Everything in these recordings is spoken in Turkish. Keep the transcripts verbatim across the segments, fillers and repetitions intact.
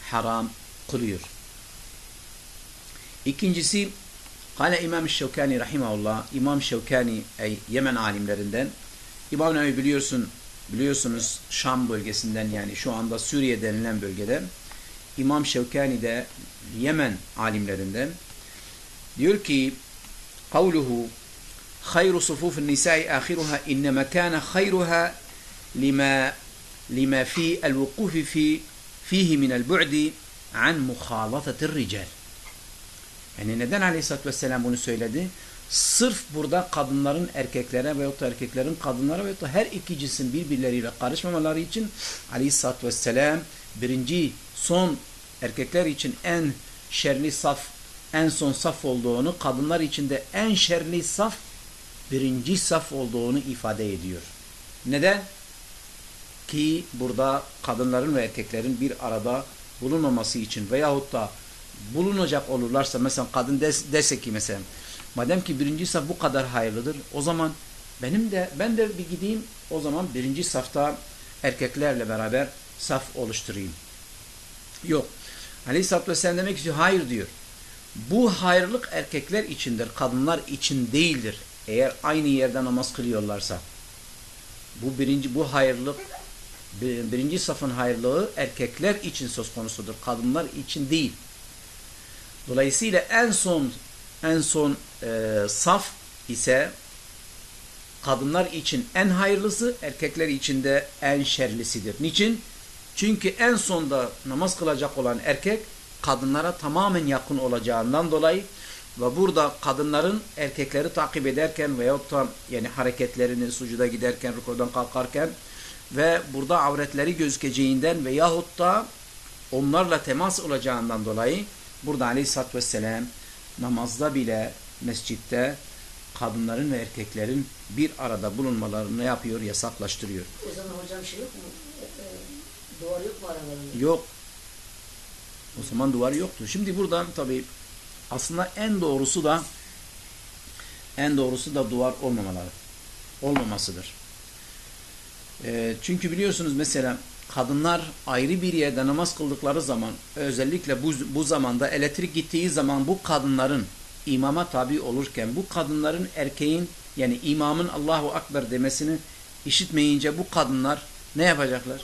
haram kılıyor. İkincisi, Kale İmam Şevkani rahimahullah, İmam Şevkani ey Yemen alimlerinden. İmam Nevi biliyorsun, biliyorsunuz Şam bölgesinden, yani şu anda Suriye denilen bölgede. İmam Şevkani de Yemen alimlerinden. Diyor ki, kavluhu hayru sufufun nisai ahiruha innema kana hayruha lima lima fi el-vukufi fi fihi min el-bu'di an muhalatatir rical. Yani neden Aleyhisselatü Vesselam bunu söyledi? Sırf burada kadınların erkeklere veyahut da erkeklerin kadınlara veyahut da her iki cinsin birbirleriyle karışmamaları için Aleyhisselatü Vesselam birinci, son erkekler için en şerli saf, en son saf olduğunu, kadınlar için de en şerli saf, birinci saf olduğunu ifade ediyor. Neden? Ki burada kadınların ve erkeklerin bir arada bulunmaması için veyahut da bulunacak olurlarsa, mesela kadın des, dese ki mesela, madem ki birinci saf bu kadar hayırlıdır, o zaman benim de ben de bir gideyim, o zaman birinci safta erkeklerle beraber saf oluşturayım. Yok. Aleyhisselatü Vesselam demek istiyor, hayır diyor. Bu hayırlık erkekler içindir, kadınlar için değildir. Eğer aynı yerde namaz kılıyorlarsa, bu birinci bu hayırlık, birinci safın hayırlığı erkekler için söz konusudur, kadınlar için değil. Dolayısıyla en son en son e, saf ise kadınlar için en hayırlısı, erkekler için de en şerlisidir. Niçin? Çünkü en sonda namaz kılacak olan erkek kadınlara tamamen yakın olacağından dolayı ve burada kadınların erkekleri takip ederken veyahut da yani hareketlerini, sucuda giderken, rükudan kalkarken ve burada avretleri gözükeceğinden veyahut da onlarla temas olacağından dolayı burada Aleyhisselatü Vesselam namazda bile, mescitte kadınların ve erkeklerin bir arada bulunmalarını yapıyor, yasaklaştırıyor. O zaman hocam şey yok mu? E, duvar yok mu aralarında? Yok. O zaman duvar yoktu. Şimdi buradan tabii aslında en doğrusu da en doğrusu da duvar olmamaları. Olmamasıdır. E, çünkü biliyorsunuz mesela kadınlar ayrı bir yerde namaz kıldıkları zaman, özellikle bu, bu zamanda elektrik gittiği zaman bu kadınların imama tabi olurken, bu kadınların erkeğin yani imamın Allahu Ekber demesini işitmeyince bu kadınlar ne yapacaklar?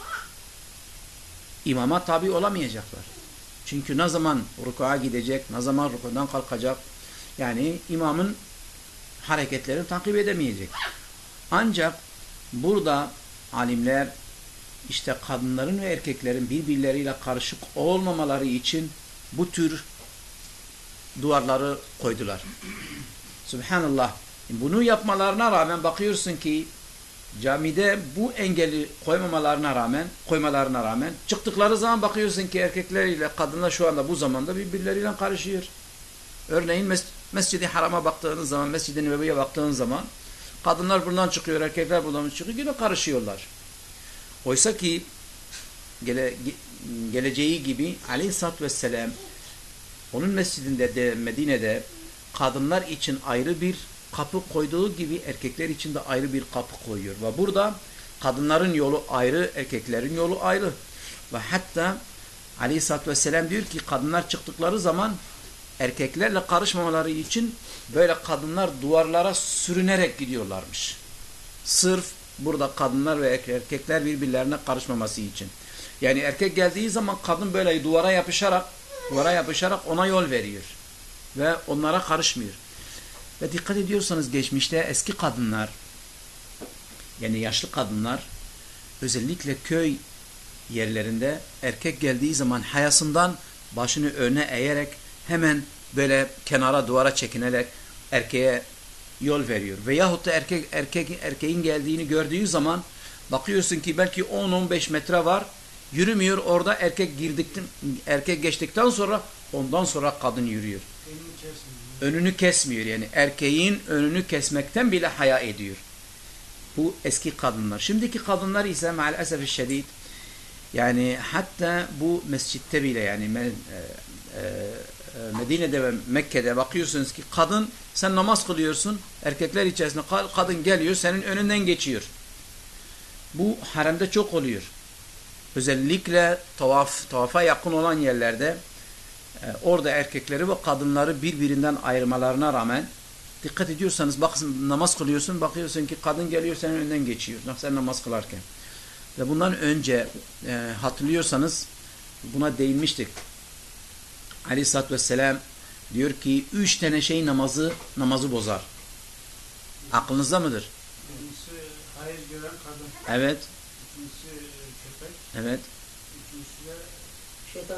İmama tabi olamayacaklar. Çünkü ne zaman rükûa gidecek, ne zaman rükûdan kalkacak, yani imamın hareketlerini takip edemeyecek. Ancak burada alimler İşte kadınların ve erkeklerin birbirleriyle karışık olmamaları için bu tür duvarları koydular. Subhanallah. Bunu yapmalarına rağmen bakıyorsun ki camide bu engeli koymamalarına rağmen, koymalarına rağmen çıktıkları zaman bakıyorsun ki erkekleriyle kadınlar şu anda bu zamanda birbirleriyle karışıyor. Örneğin mes Mescid-i Haram'a baktığınız zaman, Mescid-i Nebevi'ye baktığınız zaman kadınlar buradan çıkıyor, erkekler buradan çıkıyor, yine karışıyorlar. Oysa ki gele, geleceği gibi Aleyhisselatü Vesselam onun mescidinde de Medine'de kadınlar için ayrı bir kapı koyduğu gibi erkekler için de ayrı bir kapı koyuyor. Ve burada kadınların yolu ayrı, erkeklerin yolu ayrı. Ve hatta Aleyhisselatü Vesselam diyor ki kadınlar çıktıkları zaman erkeklerle karışmamaları için böyle kadınlar duvarlara sürünerek gidiyorlarmış. Sırf burada kadınlar ve erkekler birbirlerine karışmaması için. Yani erkek geldiği zaman kadın böyle duvara yapışarak duvara yapışarak ona yol veriyor. Ve onlara karışmıyor. Ve dikkat ediyorsanız geçmişte eski kadınlar, yani yaşlı kadınlar, özellikle köy yerlerinde erkek geldiği zaman hayasından başını öne eğerek hemen böyle kenara duvara çekinerek erkeğe yol veriyor. Veyahut da erkek, erkek, erkeğin geldiğini gördüğü zaman bakıyorsun ki belki on on beş metre var, yürümüyor, orada erkek girdikten, erkek geçtikten sonra ondan sonra kadın yürüyor. Önünü kesmiyor, yani erkeğin önünü kesmekten bile haya ediyor. Bu eski kadınlar. Şimdiki kadınlar ise maalesef şiddet, yani hatta bu mescitte bile, yani e, e, Medine'de ve Mekke'de bakıyorsunuz ki kadın, sen namaz kılıyorsun, erkekler içerisinde kadın geliyor senin önünden geçiyor. Bu haremde çok oluyor. özellikle tavaf, tavafa yakın olan yerlerde e, orada erkekleri ve kadınları birbirinden ayırmalarına rağmen dikkat ediyorsanız bakın namaz kılıyorsun, bakıyorsun ki kadın geliyor senin önünden geçiyor. Sen namaz kılarken. Ve bundan önce e, hatırlıyorsanız buna değinmiştik. Aleyhisselatü Vesselam diyor ki üç tane şey namazı namazı bozar. Aklınızda mıdır? Birincisi hayır gören kadın. Evet. İkincisi köpek. Evet. İkincisi de Şeytan.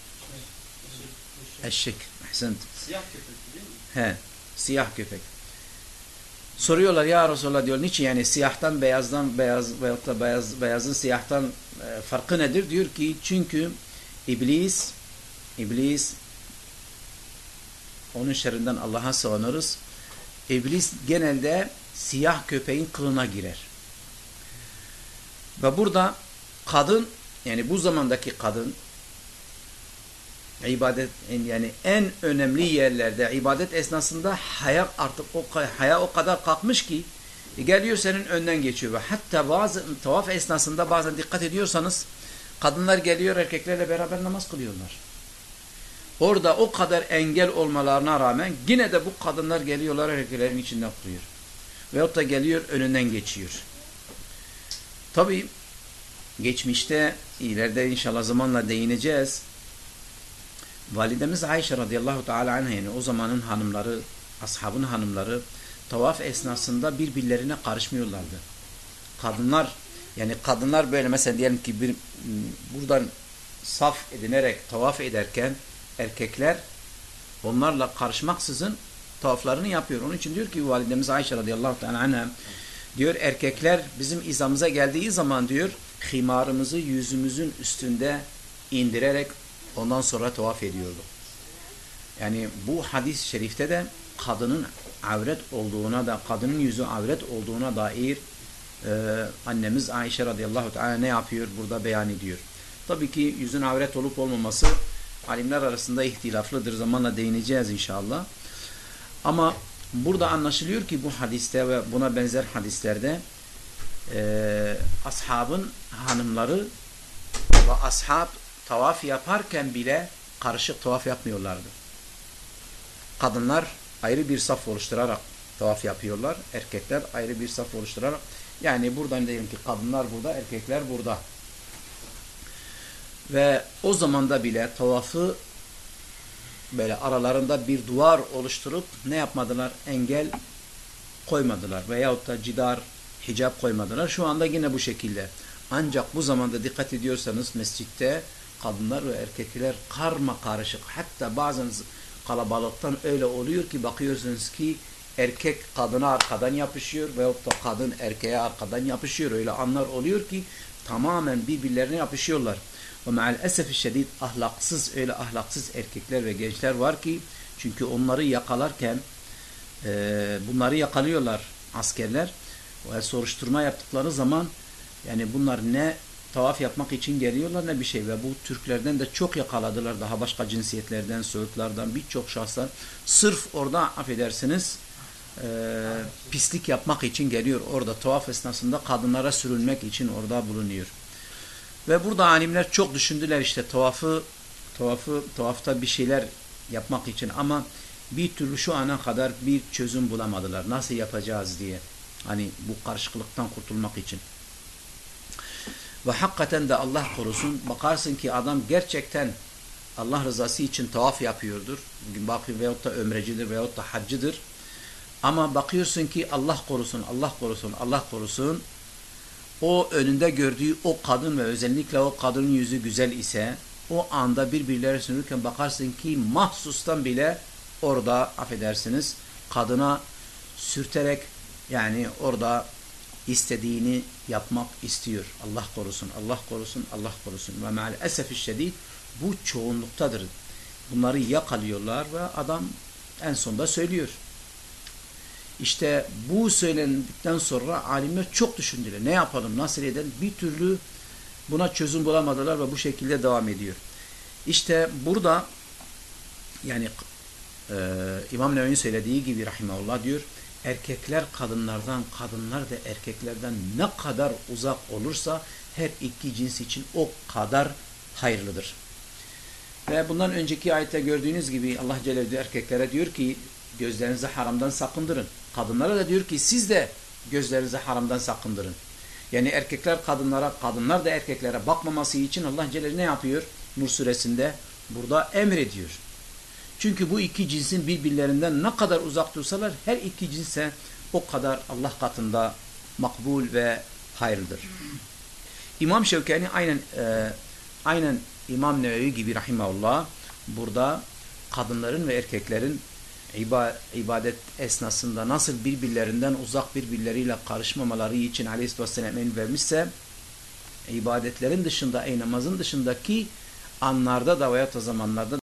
şey, Eşek. Ahsent. Siyah köpek değil mi? He. Siyah köpek. Soruyorlar ya Resulallah diyor. Niçin yani siyahtan beyazdan beyaz veyahut da beyaz, beyazın siyahtan e, farkı nedir? Diyor ki çünkü iblis iblis onun şerrinden Allah'a sığınırız. İblis genelde siyah köpeğin kılına girer. Ve burada kadın yani bu zamandaki kadın ibadet yani en önemli yerlerde ibadet esnasında haya artık o haya o kadar kalkmış ki geliyor senin önden geçiyor ve hatta bazı tavaf esnasında bazen dikkat ediyorsanız kadınlar geliyor erkeklerle beraber namaz kılıyorlar. Orada o kadar engel olmalarına rağmen yine de bu kadınlar geliyorlar erkeklerin içinden kılıyor. Veyahut da geliyor önünden geçiyor. Tabi geçmişte ileride inşallah zamanla değineceğiz. Validemiz Ayşe radıyallahu teala anha yani o zamanın hanımları, ashabın hanımları tavaf esnasında birbirlerine karışmıyorlardı. Kadınlar yani kadınlar böyle mesela diyelim ki bir, buradan saf edinerek tavaf ederken erkekler onlarla karışmaksızın tavaflarını yapıyor. Onun için diyor ki validemiz Ayşe radıyallahu teala anha diyor erkekler bizim izamıza geldiği zaman diyor himarımızı yüzümüzün üstünde indirerek ondan sonra tavaf ediyordu. Yani bu hadis-i şerifte de kadının avret olduğuna da kadının yüzü avret olduğuna dair e, annemiz Ayşe radıyallahu teala ne yapıyor burada beyan ediyor. Tabii ki yüzün avret olup olmaması alimler arasında ihtilaflıdır. Zamanla değineceğiz inşallah. Ama burada anlaşılıyor ki bu hadiste ve buna benzer hadislerde e, ashabın hanımları ve ashab tavaf yaparken bile karışık tavaf yapmıyorlardı. Kadınlar ayrı bir saf oluşturarak tavaf yapıyorlar. Erkekler ayrı bir saf oluşturarak. Yani buradan diyelim ki kadınlar burada, erkekler burada. Ve o zamanda bile tavafı böyle aralarında bir duvar oluşturup ne yapmadılar? Engel koymadılar. Veyahut da cidar, hicap koymadılar. Şu anda yine bu şekilde. Ancak bu zamanda dikkat ediyorsanız mescitte kadınlar ve erkekler karma karışık. Hatta bazen kalabalıktan öyle oluyor ki bakıyorsunuz ki erkek kadına arkadan yapışıyor veyahut da kadın erkeğe arkadan yapışıyor. Öyle anlar oluyor ki tamamen birbirlerine yapışıyorlar. Ve maalesef şiddet ahlaksız öyle ahlaksız erkekler ve gençler var ki çünkü onları yakalarken e, bunları yakalıyorlar askerler ve soruşturma yaptıkları zaman yani bunlar ne tavaf yapmak için geliyorlar ne bir şey ve bu Türklerden de çok yakaladılar daha başka cinsiyetlerden, Söğütlerden birçok şahslar sırf orada affedersiniz e, pislik yapmak için geliyor orada tavaf esnasında kadınlara sürülmek için orada bulunuyor. Ve burada alimler çok düşündüler işte tavafı tavafı tavafta bir şeyler yapmak için ama bir türlü şu ana kadar bir çözüm bulamadılar. Nasıl yapacağız diye. Hani bu karışıklıktan kurtulmak için. Ve hakikaten de Allah korusun bakarsın ki adam gerçekten Allah rızası için tavaf yapıyordur. Bakıyor veyahut da ömrecidir veyahut da haccıdır. Ama bakıyorsun ki Allah korusun, Allah korusun, Allah korusun. O önünde gördüğü o kadın ve özellikle o kadının yüzü güzel ise o anda birbirlerine sürürken bakarsın ki mahsustan bile orada affedersiniz kadına sürterek yani orada istediğini yapmak istiyor. Allah korusun, Allah korusun, Allah korusun. Ve maalesef şiddet bu çoğunluktadır. Bunları yakalıyorlar ve adam en sonunda söylüyor. İşte bu söylendikten sonra alimler çok düşündüler. Ne yapalım, nasıl edelim? Bir türlü buna çözüm bulamadılar ve bu şekilde devam ediyor. İşte burada yani e, İmam Nevevi'nin söylediği gibi rahimahullah diyor, erkekler kadınlardan, kadınlar da erkeklerden ne kadar uzak olursa her iki cins için o kadar hayırlıdır. Ve bundan önceki ayette gördüğünüz gibi Allah Celle Celaluhu erkeklere diyor ki gözlerinizi haramdan sakındırın. Kadınlara da diyor ki siz de gözlerinizi haramdan sakındırın. Yani erkekler kadınlara, kadınlar da erkeklere bakmaması için Allah Celle Celaluhu ne yapıyor? Nur suresinde burada emrediyor. Çünkü bu iki cinsin birbirlerinden ne kadar uzak dursalar her iki cinse o kadar Allah katında makbul ve hayırlıdır. İmam Şevkani aynen e, aynen İmam Nevevi gibi rahimahullah burada kadınların ve erkeklerin ibadet esnasında nasıl birbirlerinden uzak birbirleriyle karışmamaları için Aleyhisselatü Vesselam emir vermişse ibadetlerin dışında, ey namazın dışındaki anlarda da veya zamanlarda